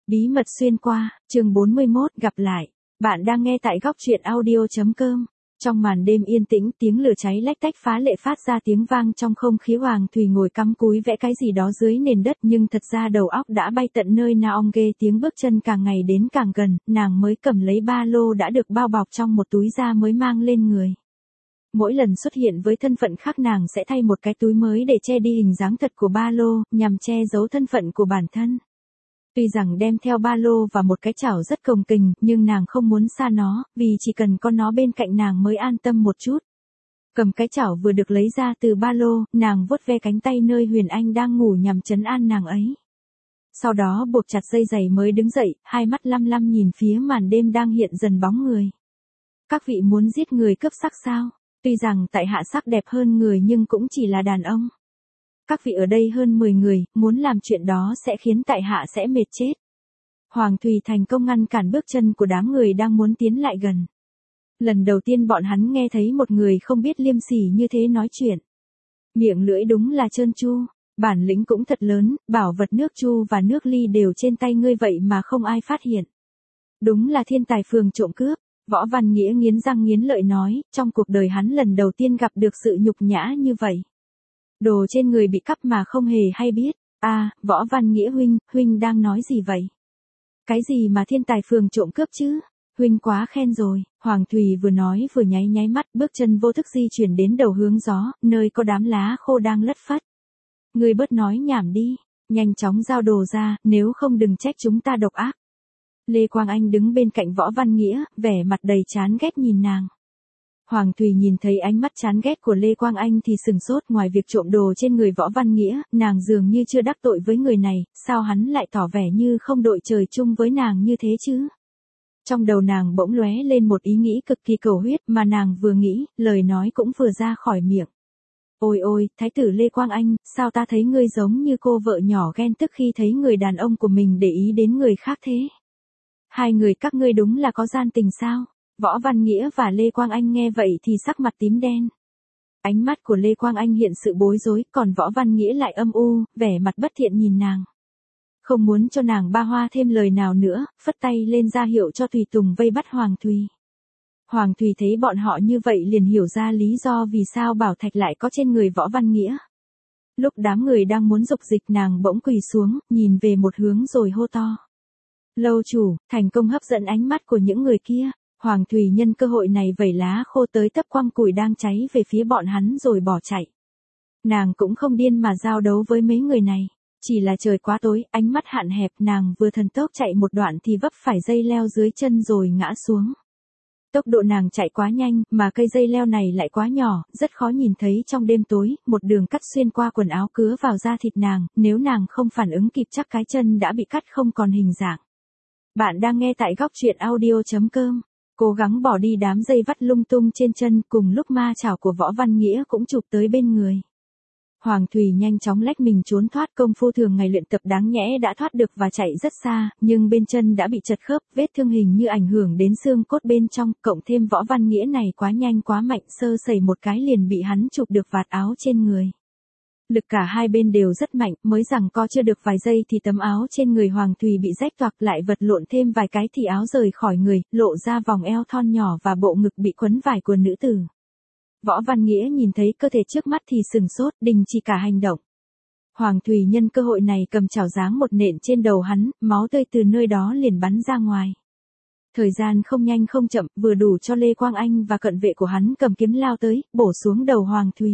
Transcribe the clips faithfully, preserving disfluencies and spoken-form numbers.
Bí mật xuyên qua, chương bốn mươi mốt, gặp lại. Bạn đang nghe tại góc truyện audio chấm com. Trong màn đêm yên tĩnh, tiếng lửa cháy lách tách phá lệ phát ra tiếng vang trong không khí. Hoàng Thùy ngồi cắm cúi vẽ cái gì đó dưới nền đất, nhưng thật ra đầu óc đã bay tận nơi nào ghê. Tiếng bước chân càng ngày đến càng gần, nàng mới cầm lấy ba lô đã được bao bọc trong một túi da mới mang lên người. Mỗi lần xuất hiện với thân phận khác, nàng sẽ thay một cái túi mới để che đi hình dáng thật của ba lô, nhằm che giấu thân phận của bản thân. Tuy rằng đem theo ba lô và một cái chảo rất cồng kềnh, nhưng nàng không muốn xa nó, vì chỉ cần có nó bên cạnh nàng mới an tâm một chút. Cầm cái chảo vừa được lấy ra từ ba lô, nàng vuốt ve cánh tay nơi Huyền Anh đang ngủ nhằm trấn an nàng ấy. Sau đó buộc chặt dây giày mới đứng dậy, hai mắt lăm lăm nhìn phía màn đêm đang hiện dần bóng người. Các vị muốn giết người cướp sắc sao? Tuy rằng tại hạ sắc đẹp hơn người nhưng cũng chỉ là đàn ông. Các vị ở đây hơn mười người, muốn làm chuyện đó sẽ khiến tại hạ sẽ mệt chết. Hoàng Thùy thành công ngăn cản bước chân của đám người đang muốn tiến lại gần. Lần đầu tiên bọn hắn nghe thấy một người không biết liêm sỉ như thế nói chuyện. Miệng lưỡi đúng là trơn tru, bản lĩnh cũng thật lớn, bảo vật nước chu và nước ly đều trên tay ngươi vậy mà không ai phát hiện. Đúng là thiên tài phường trộm cướp. Võ Văn Nghĩa nghiến răng nghiến lợi nói, trong cuộc đời hắn lần đầu tiên gặp được sự nhục nhã như vậy. Đồ trên người bị cắp mà không hề hay biết. A, à, Võ Văn Nghĩa huynh, huynh đang nói gì vậy? Cái gì mà thiên tài phường trộm cướp chứ? Huynh quá khen rồi. Hoàng Thùy vừa nói vừa nháy nháy mắt, bước chân vô thức di chuyển đến đầu hướng gió, nơi có đám lá khô đang lất phất. Ngươi bớt nói nhảm đi, nhanh chóng giao đồ ra, nếu không đừng trách chúng ta độc ác. Lê Quang Anh đứng bên cạnh Võ Văn Nghĩa, vẻ mặt đầy chán ghét nhìn nàng. Hoàng Thùy nhìn thấy ánh mắt chán ghét của Lê Quang Anh thì sừng sốt. Ngoài việc trộm đồ trên người Võ Văn Nghĩa, nàng dường như chưa đắc tội với người này, sao hắn lại tỏ vẻ như không đội trời chung với nàng như thế chứ? Trong đầu nàng bỗng lóe lên một ý nghĩ cực kỳ cầu huyết, mà nàng vừa nghĩ, lời nói cũng vừa ra khỏi miệng. Ôi ôi, Thái tử Lê Quang Anh, sao ta thấy ngươi giống như cô vợ nhỏ ghen tức khi thấy người đàn ông của mình để ý đến người khác thế? Hai người các ngươi đúng là có gian tình sao? Võ Văn Nghĩa và Lê Quang Anh nghe vậy thì sắc mặt tím đen. Ánh mắt của Lê Quang Anh hiện sự bối rối, còn Võ Văn Nghĩa lại âm u, vẻ mặt bất thiện nhìn nàng. Không muốn cho nàng ba hoa thêm lời nào nữa, phất tay lên ra hiệu cho tùy tùng vây bắt Hoàng Thùy. Hoàng Thùy thấy bọn họ như vậy liền hiểu ra lý do vì sao bảo thạch lại có trên người Võ Văn Nghĩa. Lúc đám người đang muốn dục dịch, nàng bỗng quỳ xuống, nhìn về một hướng rồi hô to. Lâu chủ, thành công hấp dẫn ánh mắt của những người kia. Hoàng Thùy nhân cơ hội này vẩy lá khô tới tấp quăng củi đang cháy về phía bọn hắn rồi bỏ chạy. Nàng cũng không điên mà giao đấu với mấy người này. Chỉ là trời quá tối, ánh mắt hạn hẹp, nàng vừa thần tốc chạy một đoạn thì vấp phải dây leo dưới chân rồi ngã xuống. Tốc độ nàng chạy quá nhanh, mà cây dây leo này lại quá nhỏ, rất khó nhìn thấy trong đêm tối, một đường cắt xuyên qua quần áo cứa vào da thịt nàng, nếu nàng không phản ứng kịp chắc cái chân đã bị cắt không còn hình dạng. Bạn đang nghe tại góc truyện audio chấm com. Cố gắng bỏ đi đám dây vắt lung tung trên chân, cùng lúc ma chảo của Võ Văn Nghĩa cũng chụp tới bên người. Hoàng Thùy nhanh chóng lách mình trốn thoát, công phu thường ngày luyện tập đáng nhẽ đã thoát được và chạy rất xa, nhưng bên chân đã bị chật khớp, vết thương hình như ảnh hưởng đến xương cốt bên trong, cộng thêm Võ Văn Nghĩa này quá nhanh quá mạnh, sơ sẩy một cái liền bị hắn chụp được vạt áo trên người. Lực cả hai bên đều rất mạnh, mới rằng co chưa được vài giây thì tấm áo trên người Hoàng Thùy bị rách toạc, lại vật lộn thêm vài cái thì áo rời khỏi người, lộ ra vòng eo thon nhỏ và bộ ngực bị quấn vải của nữ tử. Võ Văn Nghĩa nhìn thấy cơ thể trước mắt thì sừng sốt, đình chỉ cả hành động. Hoàng Thùy nhân cơ hội này cầm chảo giáng một nện trên đầu hắn, máu tươi từ nơi đó liền bắn ra ngoài. Thời gian không nhanh không chậm, vừa đủ cho Lê Quang Anh và cận vệ của hắn cầm kiếm lao tới, bổ xuống đầu Hoàng Thùy.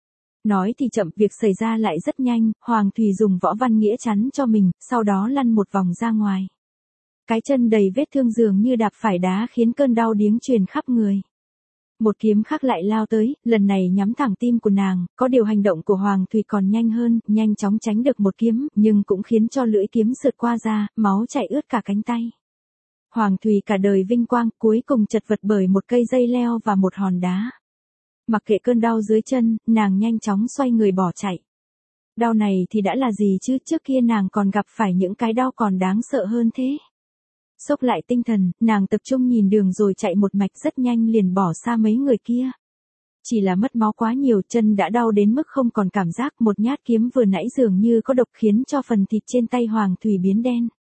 Nói thì chậm, việc xảy ra lại rất nhanh, Hoàng Thùy dùng Võ Văn Nghĩa chắn cho mình, sau đó lăn một vòng ra ngoài. Cái chân đầy vết thương dường như đạp phải đá khiến cơn đau điếng truyền khắp người. Một kiếm khác lại lao tới, lần này nhắm thẳng tim của nàng, có điều hành động của Hoàng Thùy còn nhanh hơn, nhanh chóng tránh được một kiếm, nhưng cũng khiến cho lưỡi kiếm sượt qua da, máu chảy ướt cả cánh tay. Hoàng Thùy cả đời vinh quang, cuối cùng chật vật bởi một cây dây leo và một hòn đá. Mặc kệ cơn đau dưới chân, nàng nhanh chóng xoay người bỏ chạy. Đau này thì đã là gì chứ, trước kia nàng còn gặp phải những cái đau còn đáng sợ hơn thế. Xốc lại tinh thần, nàng tập trung nhìn đường rồi chạy một mạch, rất nhanh liền bỏ xa mấy người kia. Chỉ là mất máu quá nhiều, chân đã đau đến mức không còn cảm giác, một nhát kiếm vừa nãy dường như có độc khiến cho phần thịt trên tay Hoàng Thùy biến đen.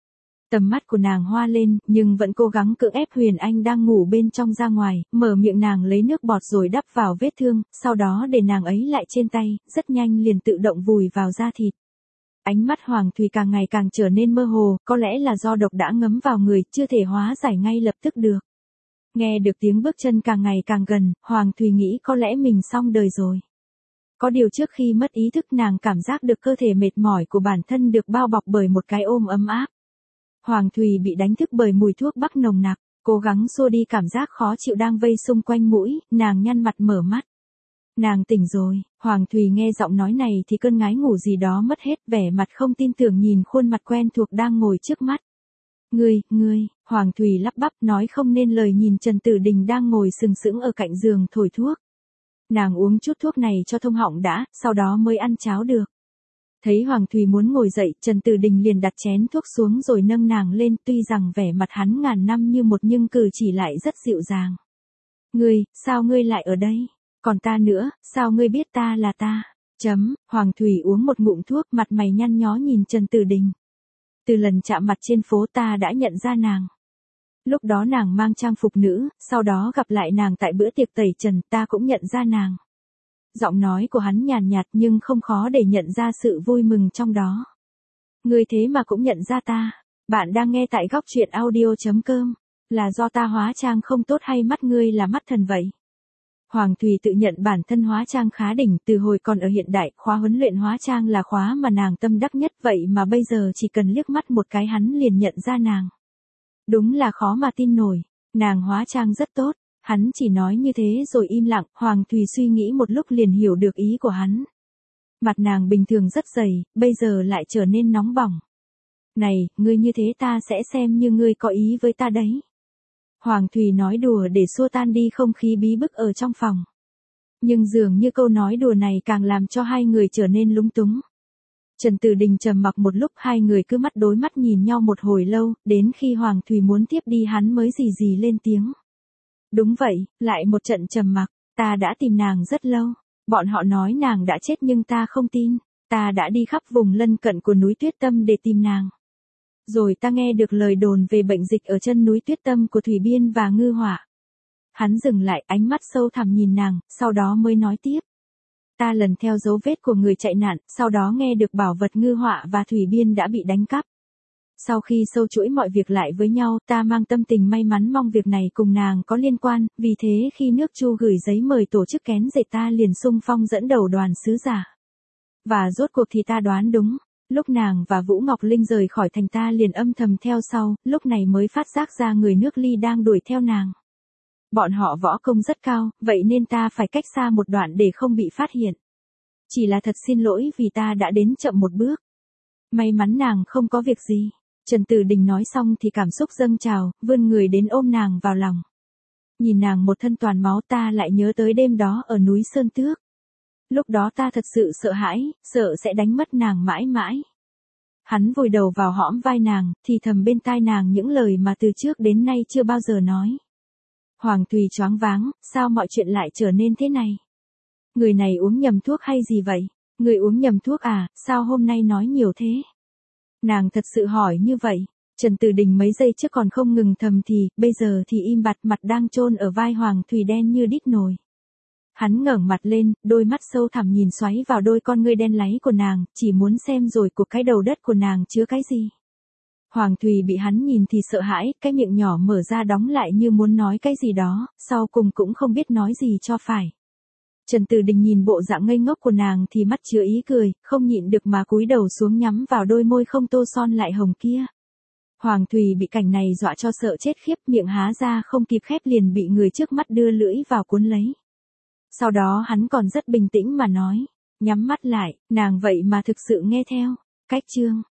Tầm mắt của nàng hoa lên, nhưng vẫn cố gắng cưỡng ép Huyền Anh đang ngủ bên trong ra ngoài, mở miệng nàng lấy nước bọt rồi đắp vào vết thương, sau đó để nàng ấy lại trên tay, rất nhanh liền tự động vùi vào da thịt. Ánh mắt Hoàng Thùy càng ngày càng trở nên mơ hồ, có lẽ là do độc đã ngấm vào người, chưa thể hóa giải ngay lập tức được. Nghe được tiếng bước chân càng ngày càng gần, Hoàng Thùy nghĩ có lẽ mình xong đời rồi. Có điều trước khi mất ý thức nàng cảm giác được cơ thể mệt mỏi của bản thân được bao bọc bởi một cái ôm ấm áp. Hoàng Thùy bị đánh thức bởi mùi thuốc bắc nồng nặc, cố gắng xua đi cảm giác khó chịu đang vây xung quanh mũi, nàng nhăn mặt mở mắt. Nàng tỉnh rồi, Hoàng Thùy nghe giọng nói này thì cơn ngái ngủ gì đó mất hết, vẻ mặt không tin tưởng nhìn khuôn mặt quen thuộc đang ngồi trước mắt. Ngươi, ngươi, Hoàng Thùy lắp bắp nói không nên lời nhìn Trần Tử Đình đang ngồi sừng sững ở cạnh giường thổi thuốc. Nàng uống chút thuốc này cho thông họng đã, sau đó mới ăn cháo được. Thấy Hoàng Thùy muốn ngồi dậy, Trần Tử Đình liền đặt chén thuốc xuống rồi nâng nàng lên, tuy rằng vẻ mặt hắn ngàn năm như một nhưng cử chỉ lại rất dịu dàng. Ngươi, sao ngươi lại ở đây? Còn ta nữa, sao ngươi biết ta là ta? Chấm, Hoàng Thùy uống một ngụm thuốc, mặt mày nhăn nhó nhìn Trần Tử Đình. Từ lần chạm mặt trên phố ta đã nhận ra nàng. Lúc đó nàng mang trang phục nữ, sau đó gặp lại nàng tại bữa tiệc tẩy trần, ta cũng nhận ra nàng. Giọng nói của hắn nhàn nhạt nhưng không khó để nhận ra sự vui mừng trong đó. Ngươi thế mà cũng nhận ra ta. Bạn đang nghe tại góc truyện audio chấm com. Là do ta hóa trang không tốt hay mắt ngươi là mắt thần vậy? Hoàng Thùy tự nhận bản thân hóa trang khá đỉnh, từ hồi còn ở hiện đại, khóa huấn luyện hóa trang là khóa mà nàng tâm đắc nhất, vậy mà bây giờ chỉ cần liếc mắt một cái hắn liền nhận ra nàng. Đúng là khó mà tin nổi, nàng hóa trang rất tốt, hắn chỉ nói như thế rồi im lặng, Hoàng Thùy suy nghĩ một lúc liền hiểu được ý của hắn. Mặt nàng bình thường rất dày, bây giờ lại trở nên nóng bỏng. Này, ngươi như thế ta sẽ xem như ngươi có ý với ta đấy. Hoàng Thùy nói đùa để xua tan đi không khí bí bức ở trong phòng. Nhưng dường như câu nói đùa này càng làm cho hai người trở nên lúng túng. Trần Tử Đình trầm mặc một lúc, hai người cứ mắt đối mắt nhìn nhau một hồi lâu, đến khi Hoàng Thùy muốn tiếp đi hắn mới rì rì lên tiếng. Đúng vậy, lại một trận trầm mặc, ta đã tìm nàng rất lâu. Bọn họ nói nàng đã chết nhưng ta không tin. Ta đã đi khắp vùng lân cận của núi Tuyết Tâm để tìm nàng. Rồi ta nghe được lời đồn về bệnh dịch ở chân núi Tuyết Tâm của Thủy Biên và Ngư Hỏa. Hắn dừng lại, ánh mắt sâu thẳm nhìn nàng, sau đó mới nói tiếp. Ta lần theo dấu vết của người chạy nạn, sau đó nghe được bảo vật Ngư Hỏa và Thủy Biên đã bị đánh cắp. Sau khi sâu chuỗi mọi việc lại với nhau, ta mang tâm tình may mắn mong việc này cùng nàng có liên quan, vì thế khi nước Chu gửi giấy mời tổ chức kén dệt ta liền xung phong dẫn đầu đoàn sứ giả. Và rốt cuộc thì ta đoán đúng. Lúc nàng và Vũ Ngọc Linh rời khỏi thành ta liền âm thầm theo sau, lúc này mới phát giác ra người nước Ly đang đuổi theo nàng. Bọn họ võ công rất cao, vậy nên ta phải cách xa một đoạn để không bị phát hiện. Chỉ là thật xin lỗi vì ta đã đến chậm một bước. May mắn nàng không có việc gì. Trần Tử Đình nói xong thì cảm xúc dâng trào, vươn người đến ôm nàng vào lòng. Nhìn nàng một thân toàn máu ta lại nhớ tới đêm đó ở núi Sơn Tước. Lúc đó ta thật sự sợ hãi, sợ sẽ đánh mất nàng mãi mãi. Hắn vùi đầu vào hõm vai nàng, thì thầm bên tai nàng những lời mà từ trước đến nay chưa bao giờ nói. Hoàng Thùy choáng váng, sao mọi chuyện lại trở nên thế này? Người này uống nhầm thuốc hay gì vậy? Người uống nhầm thuốc à, sao hôm nay nói nhiều thế? Nàng thật sự hỏi như vậy. Trần Tử Đình mấy giây trước còn không ngừng thầm thì, bây giờ thì im bặt, mặt đang chôn ở vai Hoàng Thùy đen như đít nồi. Hắn ngẩng mặt lên, đôi mắt sâu thẳm nhìn xoáy vào đôi con ngươi đen láy của nàng, chỉ muốn xem rồi cuộc cái đầu đất của nàng chứa cái gì. Hoàng Thùy bị hắn nhìn thì sợ hãi, cái miệng nhỏ mở ra đóng lại như muốn nói cái gì đó, sau cùng cũng không biết nói gì cho phải. Trần Tử Đình nhìn bộ dạng ngây ngốc của nàng thì mắt chứa ý cười, không nhịn được mà cúi đầu xuống nhắm vào đôi môi không tô son lại hồng kia. Hoàng Thùy bị cảnh này dọa cho sợ chết khiếp, miệng há ra không kịp khép liền bị người trước mắt đưa lưỡi vào cuốn lấy. Sau đó hắn còn rất bình tĩnh mà nói, nhắm mắt lại, nàng vậy mà thực sự nghe theo. Cách chương